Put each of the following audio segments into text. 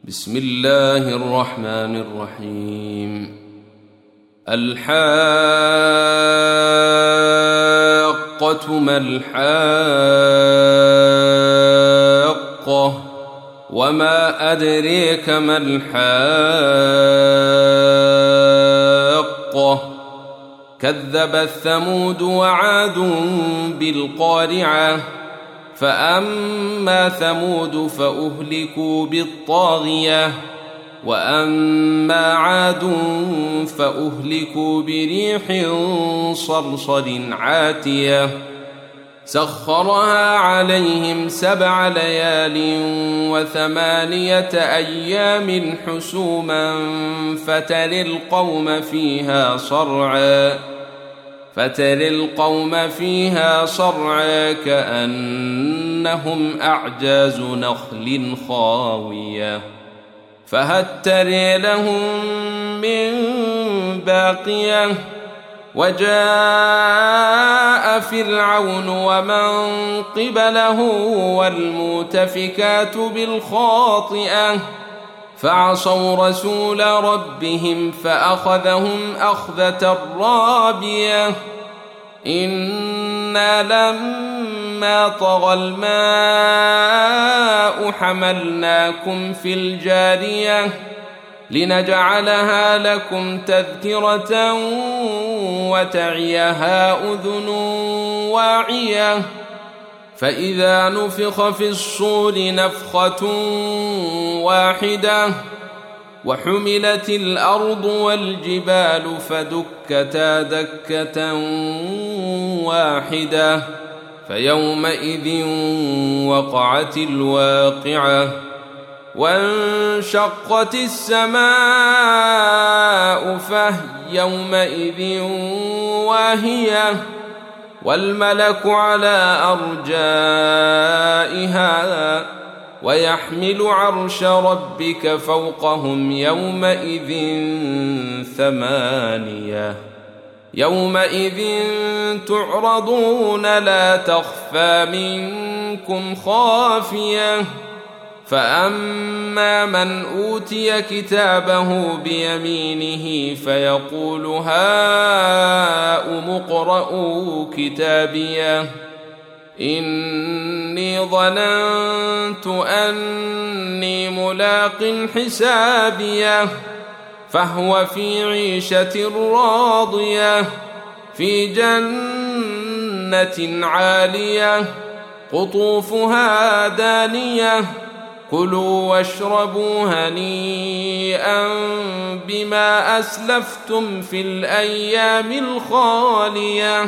بسم الله الرحمن الرحيم. الحاقة ما الحاقة وما أدريك ما الحاقة كذبت ثمود وعاد بالقارعة فأما ثمود فأهلكوا بالطاغية وأما عاد فأهلكوا بريح صرصر عاتية سخرها عليهم 7 ليال و8 أيام حسوما فترى القوم فيها صرعى كأنهم أعجاز نخل خاوية فهل ترى لهم من باقية وجاء فرعون ومن قبله والمؤتفكات بالخاطئة فعصوا رسول ربهم فأخذهم أخذة رابية إنا لما طغى الماء حملناكم في الجارية لنجعلها لكم تذكرة وتعيها أذن واعية فإذا نفخ في الصور نفخة واحدة وحملت الأرض والجبال فدكتا دكة واحدة فيومئذ وقعت الواقعة وانشقت السماء فهي يومئذ واهية والملك على أرجائها ويحمل عرش ربك فوقهم يومئذ 8 يومئذ تعرضون لا تخفى منكم خافية فأما من أوتي كتابه بيمينه فيقول هاؤم اقرءوا كتابيه إني ظننت أني ملاق حسابيه فهو في عيشة راضية في جنة عالية قطوفها دانية كلوا واشربوا هنيئا بما أسلفتم في الأيام الخالية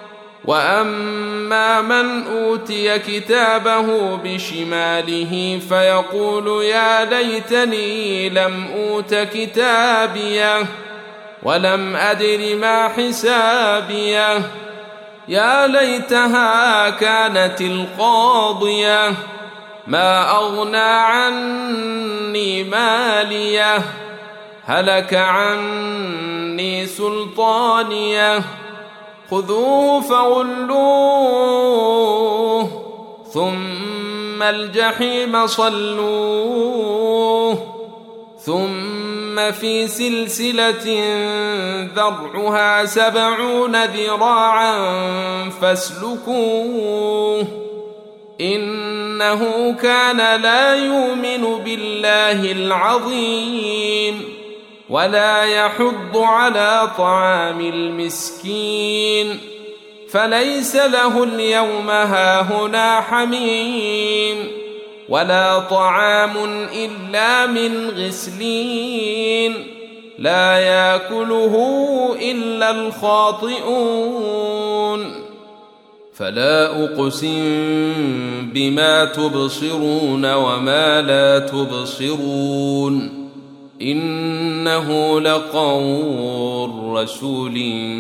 وأما من أوتي كتابه بشماله فيقول يا ليتني لم أوت كتابيه ولم أدر ما حسابيه يا ليتها كانت القاضية ما أغنى عني ماليه هلك عني سلطانيه خذوه فغلوه ثم الجحيم صلوه ثم في سلسلة ذرعها 70 ذراعا فاسلكوه إنه كان لا يؤمن بالله العظيم ولا يحض على طعام المسكين فليس له اليوم هاهنا حميم ولا طعام إلا من غسلين لا يأكله إلا الخاطئون فلا أقسم بما تبصرون وما لا تبصرون إنه لقول رسول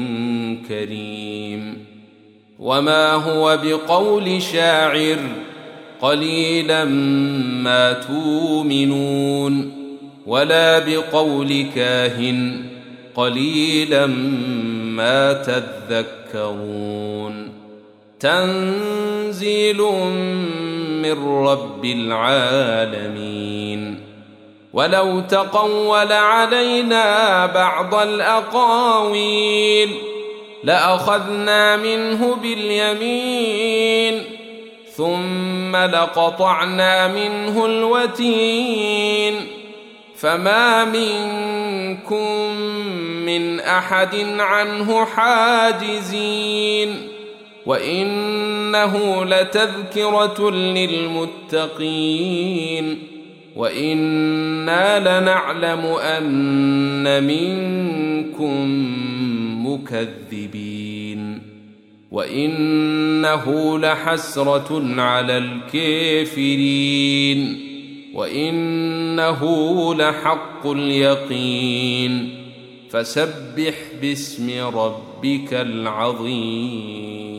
كريم وما هو بقول شاعر قليلا ما تؤمنون ولا بقول كاهن قليلا ما تذكرون تنزيل من رب العالمين ولو تقول علينا بعض الأقاويل لأخذنا منه باليمين ثم لقطعنا منه الوتين فما منكم من أحد عنه حاجزين وإنه لتذكرة للمتقين وإنا لنعلم أن منكم مكذبين وإنه لحسرة على الكافرين وإنه لحق اليقين فسبح باسم ربك العظيم.